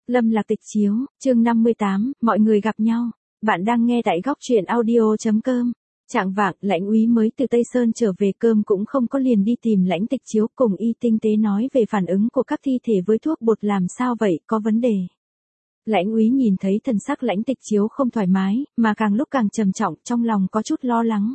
Lâm Lạc Tịch chiếu, chương 58, mọi người gặp nhau. Bạn đang nghe tại góc truyện audio.com. Trạng vạng, Lãnh Úy mới từ Tây Sơn trở về, cơm cũng không có liền đi tìm Lãnh Tịch chiếu, cùng y tinh tế nói về phản ứng của các thi thể với thuốc bột làm sao vậy, có vấn đề. Lãnh Úy nhìn thấy thần sắc Lãnh Tịch chiếu không thoải mái, mà càng lúc càng trầm trọng, trong lòng có chút lo lắng.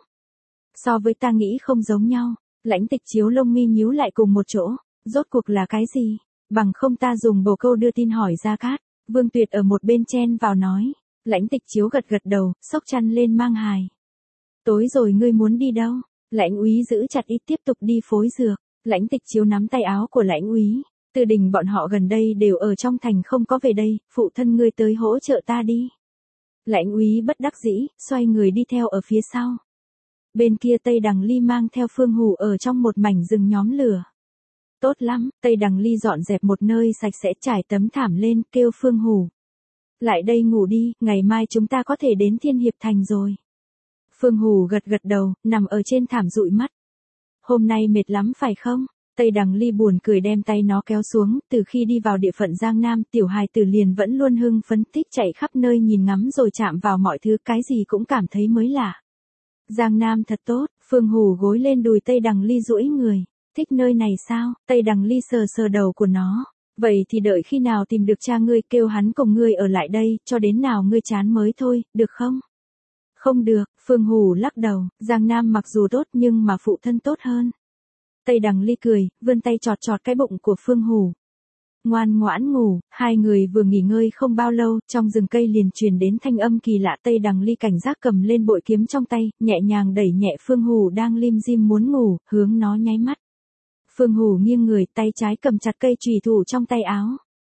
So với ta nghĩ không giống nhau. Lãnh Tịch chiếu lông mi nhíu lại cùng một chỗ, rốt cuộc là cái gì? Bằng không ta dùng bồ câu đưa tin hỏi Gia Cát. Vương Tuyệt ở một bên chen vào nói. Lãnh Tịch chiếu gật gật đầu, xốc chăn lên mang hài. Tối rồi ngươi muốn đi đâu? Lãnh Úy giữ chặt ít tiếp tục đi phối dược. Lãnh Tịch chiếu nắm tay áo của Lãnh Úy. Từ Đình bọn họ gần đây đều ở trong thành không có về đây, phụ thân ngươi tới hỗ trợ ta đi. Lãnh Úy bất đắc dĩ, xoay người đi theo ở phía sau. Bên kia Tây Đằng Ly mang theo Phương Hủ ở trong một mảnh rừng nhóm lửa. Tốt lắm, Tây Đằng Ly dọn dẹp một nơi sạch sẽ, trải tấm thảm lên, kêu Phương Hủ. Lại đây ngủ đi, ngày mai chúng ta có thể đến Thiên Hiệp Thành rồi. Phương Hủ gật gật đầu, nằm ở trên thảm dụi mắt. Hôm nay mệt lắm phải không? Tây Đằng Ly buồn cười đem tay nó kéo xuống, từ khi đi vào địa phận Giang Nam, tiểu hài tử liền vẫn luôn hưng phấn tích chạy khắp nơi nhìn ngắm rồi chạm vào mọi thứ, cái gì cũng cảm thấy mới lạ. Giang Nam thật tốt, Phương Hủ gối lên đùi Tây Đằng Ly duỗi người. Thích nơi này sao? Tây Đằng Ly sờ sờ đầu của nó. Vậy thì đợi khi nào tìm được cha ngươi, kêu hắn cùng ngươi ở lại đây, cho đến nào ngươi chán mới thôi, được không? Không được, Phương Hủ lắc đầu, Giang Nam mặc dù tốt nhưng mà phụ thân tốt hơn. Tây Đằng Ly cười, vươn tay chọt chọt cái bụng của Phương Hủ. Ngoan ngoãn ngủ, hai người vừa nghỉ ngơi không bao lâu, trong rừng cây liền truyền đến thanh âm kỳ lạ. Tây Đằng Ly cảnh giác cầm lên bội kiếm trong tay, nhẹ nhàng đẩy nhẹ Phương Hủ đang lim dim muốn ngủ, hướng nó nháy mắt. Phương Hủ nghiêng người, tay trái cầm chặt cây chùy thủ trong tay áo.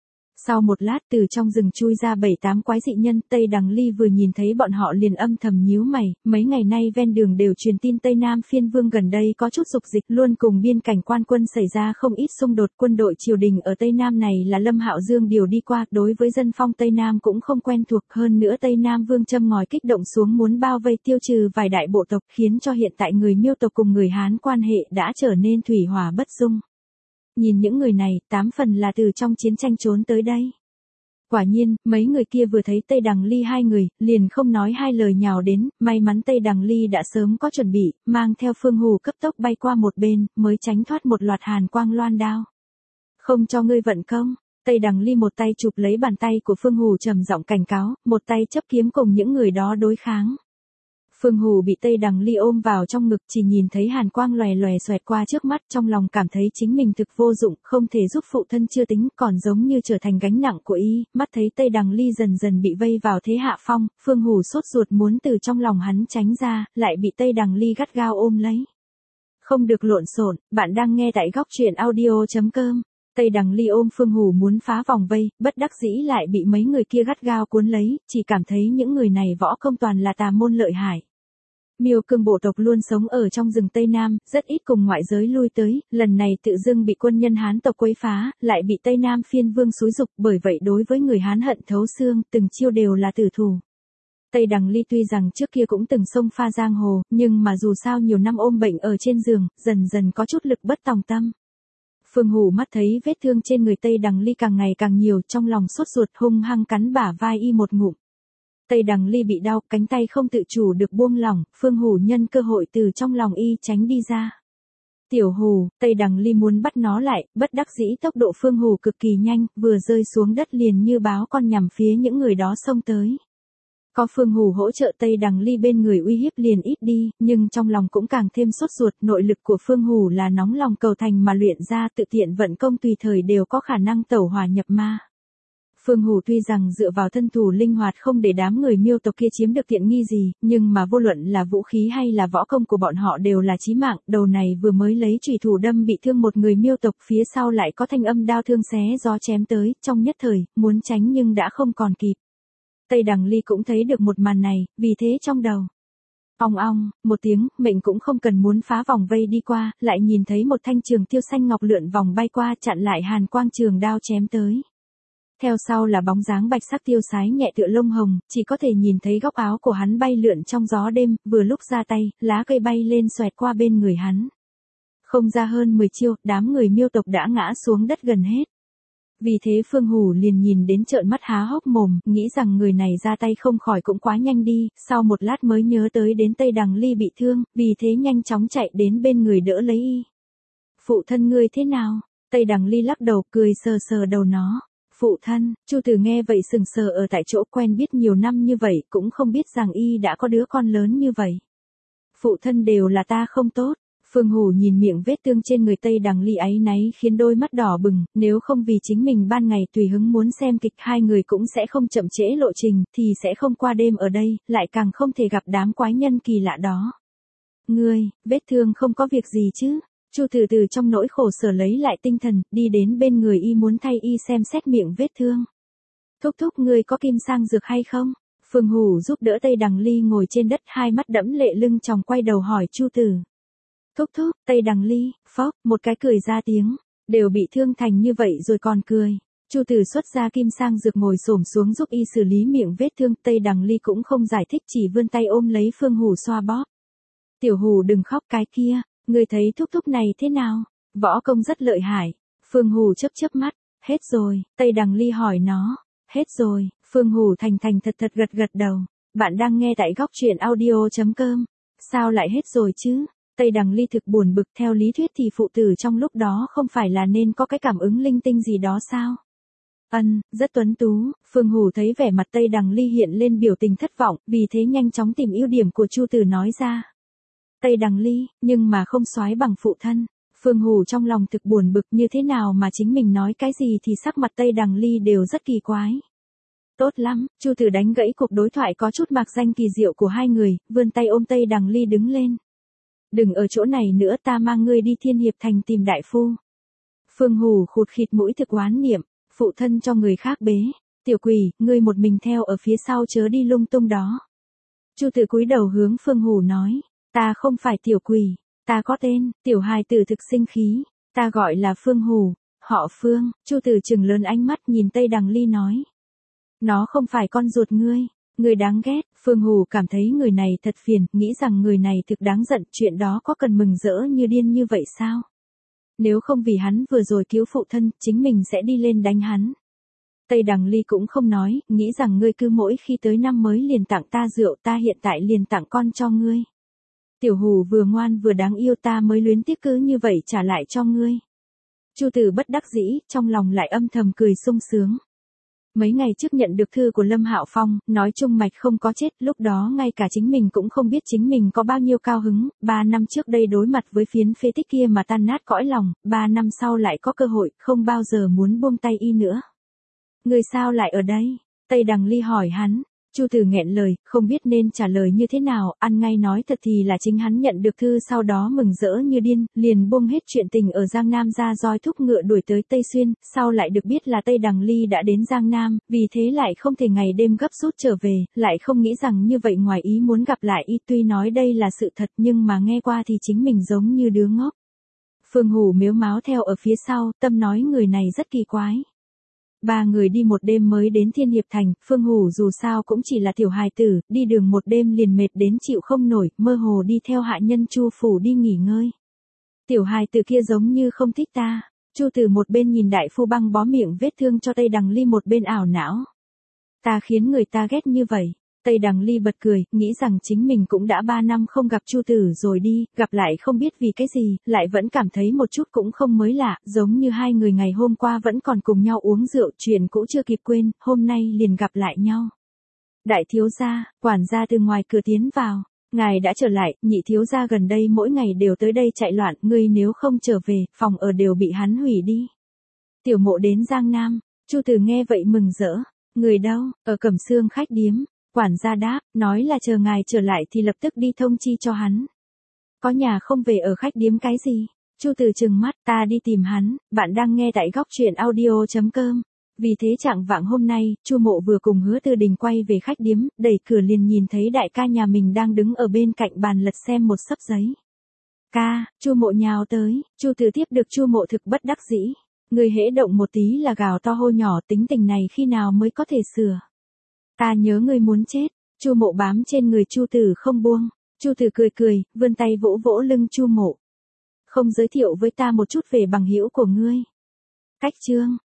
Sau một lát từ trong rừng chui ra 7-8 quái dị nhân, Tây Đằng Ly vừa nhìn thấy bọn họ liền âm thầm nhíu mày, mấy ngày nay ven đường đều truyền tin Tây Nam phiên vương gần đây có chút dục dịch, luôn cùng biên cảnh quan quân xảy ra không ít xung đột. Quân đội triều đình ở Tây Nam này là Lâm Hạo Dương điều đi qua, đối với dân phong Tây Nam cũng không quen thuộc, hơn nữa Tây Nam vương châm ngòi kích động xuống muốn bao vây tiêu trừ vài đại bộ tộc, khiến cho hiện tại người Miêu tộc cùng người Hán quan hệ đã trở nên thủy hỏa bất dung. Nhìn những người này, 8 phần là từ trong chiến tranh trốn tới đây. Quả nhiên, mấy người kia vừa thấy Tây Đằng Ly hai người, liền không nói hai lời nhào đến, may mắn Tây Đằng Ly đã sớm có chuẩn bị, mang theo Phương Hủ cấp tốc bay qua một bên, mới tránh thoát một loạt hàn quang loan đao. Không cho ngươi vận công. Tây Đằng Ly một tay chụp lấy bàn tay của Phương Hủ trầm giọng cảnh cáo, một tay chấp kiếm cùng những người đó đối kháng. Phương Hủ bị Tây Đằng Ly ôm vào trong ngực, chỉ nhìn thấy hàn quang lòe lòe xoẹt qua trước mắt, trong lòng cảm thấy chính mình thực vô dụng, không thể giúp phụ thân chưa tính, còn giống như trở thành gánh nặng của y. Mắt thấy Tây Đằng Ly dần dần bị vây vào thế hạ phong, Phương Hủ sốt ruột muốn từ trong lòng hắn tránh ra, lại bị Tây Đằng Ly gắt gao ôm lấy. Không được lộn xộn, bạn đang nghe tại góc truyện audio.com. Tây Đằng Ly ôm Phương Hủ muốn phá vòng vây, bất đắc dĩ lại bị mấy người kia gắt gao cuốn lấy, chỉ cảm thấy những người này võ công toàn là tà môn lợi hại. Miêu cương bộ tộc luôn sống ở trong rừng Tây Nam, rất ít cùng ngoại giới lui tới, lần này tự dưng bị quân nhân Hán tộc quấy phá, lại bị Tây Nam phiên vương xúi dục, bởi vậy đối với người Hán hận thấu xương, từng chiêu đều là tử thủ. Tây Đằng Ly tuy rằng trước kia cũng từng xông pha giang hồ, nhưng mà dù sao nhiều năm ôm bệnh ở trên giường, dần dần có chút lực bất tòng tâm. Phương Hủ mắt thấy vết thương trên người Tây Đằng Ly càng ngày càng nhiều, trong lòng sốt ruột hung hăng cắn bả vai y một ngụm. Tây Đằng Ly bị đau, cánh tay không tự chủ được buông lỏng, Phương Hủ nhân cơ hội từ trong lòng y tránh đi ra. Tiểu Hủ, Tây Đằng Ly muốn bắt nó lại, bất đắc dĩ tốc độ Phương Hủ cực kỳ nhanh, vừa rơi xuống đất liền như báo con nhằm phía những người đó xông tới. Có Phương Hủ hỗ trợ Tây Đằng Ly bên người uy hiếp liền ít đi, nhưng trong lòng cũng càng thêm sốt ruột, nội lực của Phương Hủ là nóng lòng cầu thành mà luyện ra, tự tiện vận công tùy thời đều có khả năng tẩu hỏa nhập ma. Phương Hủ tuy rằng dựa vào thân thủ linh hoạt không để đám người Miêu tộc kia chiếm được tiện nghi gì, nhưng mà vô luận là vũ khí hay là võ công của bọn họ đều là chí mạng, đầu này vừa mới lấy chùy thủ đâm bị thương một người Miêu tộc, phía sau lại có thanh âm đao thương xé gió chém tới, trong nhất thời, muốn tránh nhưng đã không còn kịp. Tây Đằng Ly cũng thấy được một màn này, vì thế trong đầu. Ong ong, một tiếng, mệnh cũng không cần muốn phá vòng vây đi qua, lại nhìn thấy một thanh trường tiêu xanh ngọc lượn vòng bay qua chặn lại hàn quang trường đao chém tới. Theo sau là bóng dáng bạch sắc tiêu sái nhẹ tựa lông hồng, chỉ có thể nhìn thấy góc áo của hắn bay lượn trong gió đêm, vừa lúc ra tay, lá cây bay lên xoẹt qua bên người hắn. Không ra hơn 10 chiêu, đám người Miêu tộc đã ngã xuống đất gần hết. Vì thế Phương Hủ liền nhìn đến trợn mắt há hốc mồm, nghĩ rằng người này ra tay không khỏi cũng quá nhanh đi, sau một lát mới nhớ tới đến Tây Đằng Ly bị thương, vì thế nhanh chóng chạy đến bên người đỡ lấy y. Phụ thân ngươi thế nào? Tây Đằng Ly lắc đầu cười sờ sờ đầu nó. Phụ thân, Chu Tử nghe vậy sừng sờ ở tại chỗ, quen biết nhiều năm như vậy cũng không biết rằng y đã có đứa con lớn như vậy. Phụ thân đều là ta không tốt. Phương Hủ nhìn miệng vết thương trên người Tây Đằng Ly áy náy khiến đôi mắt đỏ bừng, nếu không vì chính mình ban ngày tùy hứng muốn xem kịch hai người cũng sẽ không chậm trễ lộ trình, thì sẽ không qua đêm ở đây, lại càng không thể gặp đám quái nhân kỳ lạ đó. Ngươi, vết thương không có việc gì chứ? Chu Tử từ trong nỗi khổ sở lấy lại tinh thần, đi đến bên người y muốn thay y xem xét miệng vết thương. Thúc thúc, ngươi có kim sang dược hay không? Phương Hủ giúp đỡ Tây Đằng Ly ngồi trên đất, hai mắt đẫm lệ lưng tròng quay đầu hỏi Chu Tử. Thúc thúc, Tây Đằng Ly, phốc, một cái cười ra tiếng, đều bị thương thành như vậy rồi còn cười. Chu Tử xuất ra kim sang dược ngồi xổm xuống giúp y xử lý miệng vết thương, Tây Đằng Ly cũng không giải thích, chỉ vươn tay ôm lấy Phương Hủ xoa bóp. Tiểu Hủ đừng khóc cái kia, ngươi thấy thúc thúc này thế nào? Võ công rất lợi hại. Phương Hủ chớp chớp mắt, hết rồi, Tây Đằng Ly hỏi nó, hết rồi, Phương Hủ thành thành thật thật gật gật đầu. Bạn đang nghe tại góc truyện audio.com. Sao lại hết rồi chứ? Tây Đằng Ly thực buồn bực, theo lý thuyết thì phụ tử trong lúc đó không phải là nên có cái cảm ứng linh tinh gì đó sao? Rất tuấn tú. Phương Hủ thấy vẻ mặt Tây Đằng Ly hiện lên biểu tình thất vọng, vì thế nhanh chóng tìm ưu điểm của Chu Tử nói ra. Tây Đằng Ly, nhưng mà không soái bằng phụ thân. Phương Hủ trong lòng thực buồn bực, như thế nào mà chính mình nói cái gì thì sắc mặt Tây Đằng Ly đều rất kỳ quái. Tốt lắm, Chu Tử đánh gãy cuộc đối thoại có chút mạc danh kỳ diệu của hai người, vươn tay ôm Tây Đằng Ly đứng lên. Đừng ở chỗ này nữa, ta mang ngươi đi Thiên Hiệp Thành tìm đại phu. Phương Hủ khụt khịt mũi thực oán niệm, phụ thân cho người khác bế. Tiểu quỷ, ngươi một mình theo ở phía sau chớ đi lung tung đó. Chu Tử cúi đầu hướng Phương Hủ nói, ta không phải tiểu quỷ, ta có tên. Tiểu hài tử thực sinh khí, ta gọi là Phương Hủ, họ Phương. Chu Tử trừng lớn ánh mắt nhìn Tây Đằng Ly nói, nó không phải con ruột ngươi. Người đáng ghét. Phương Hủ cảm thấy người này thật phiền, nghĩ rằng người này thực đáng giận, chuyện đó có cần mừng rỡ như điên như vậy sao? Nếu không vì hắn vừa rồi cứu phụ thân, chính mình sẽ đi lên đánh hắn. Tây Đằng Ly cũng không nói, nghĩ rằng ngươi cứ mỗi khi tới năm mới liền tặng ta rượu, ta hiện tại liền tặng con cho ngươi. Tiểu Hủ vừa ngoan vừa đáng yêu, ta mới luyến tiếc cứ như vậy trả lại cho ngươi. Chu Tử bất đắc dĩ, trong lòng lại âm thầm cười sung sướng. Mấy ngày trước nhận được thư của Lâm Hạo Phong, nói Trung Mạch không có chết, lúc đó ngay cả chính mình cũng không biết chính mình có bao nhiêu cao hứng, 3 năm trước đây đối mặt với phiến phế tích kia mà tan nát cõi lòng, 3 năm sau lại có cơ hội, không bao giờ muốn buông tay y nữa. Người sao lại ở đây? Tây Đằng Ly hỏi hắn. Chu Tử nghẹn lời, không biết nên trả lời như thế nào, ăn ngay nói thật thì là chính hắn nhận được thư sau đó mừng rỡ như điên, liền buông hết chuyện tình ở Giang Nam ra roi thúc ngựa đuổi tới Tây Xuyên, sau lại được biết là Tây Đằng Ly đã đến Giang Nam, vì thế lại không thể ngày đêm gấp rút trở về, lại không nghĩ rằng như vậy ngoài ý muốn gặp lại y, tuy nói đây là sự thật nhưng mà nghe qua thì chính mình giống như đứa ngốc. Phương Hủ mếu máo theo ở phía sau, tâm nói người này rất kỳ quái. 3 người đi một đêm mới đến Thiên Hiệp Thành, Phương Hủ dù sao cũng chỉ là tiểu hài tử, đi đường một đêm liền mệt đến chịu không nổi, mơ hồ đi theo hạ nhân Chu phủ đi nghỉ ngơi. Tiểu hài tử kia giống như không thích ta. Chu Tử một bên nhìn đại phu băng bó miệng vết thương cho Tây Đằng Ly, một bên ảo não. Ta khiến người ta ghét như vậy. Tây Đằng Ly bật cười, nghĩ rằng chính mình cũng đã 3 năm không gặp Chu Tử rồi đi, gặp lại không biết vì cái gì, lại vẫn cảm thấy một chút cũng không mới lạ, giống như hai người ngày hôm qua vẫn còn cùng nhau uống rượu, chuyện cũ chưa kịp quên, hôm nay liền gặp lại nhau. Đại thiếu gia, quản gia từ ngoài cửa tiến vào, ngài đã trở lại, nhị thiếu gia gần đây mỗi ngày đều tới đây chạy loạn, ngươi nếu không trở về, phòng ở đều bị hắn hủy đi. Tiểu Mộ đến Giang Nam. Chu Tử nghe vậy mừng rỡ, người đâu? Ở Cẩm Xương khách điếm. Quản gia đáp, nói là chờ ngài trở lại thì lập tức đi thông chi cho hắn. Có nhà không về ở khách điếm cái gì? Chu Tử trừng mắt, ta đi tìm hắn. Bạn đang nghe tại góc truyện audio.com. Vì thế trạng vạng hôm nay, Chu Mộ vừa cùng Hứa Tư Đình quay về khách điếm, đẩy cửa liền nhìn thấy đại ca nhà mình đang đứng ở bên cạnh bàn lật xem một xấp giấy. Ca, Chu Mộ nhào tới, Chu Tử tiếp được Chu Mộ thực bất đắc dĩ. Người hễ động một tí là gào to hô nhỏ, tính tình này khi nào mới có thể sửa? Ta nhớ ngươi muốn chết. Chu Mộ bám trên người Chu Tử không buông. Chu Tử cười cười, vươn tay vỗ vỗ lưng Chu Mộ. Không giới thiệu với ta một chút về bằng hữu của ngươi. Cách chương.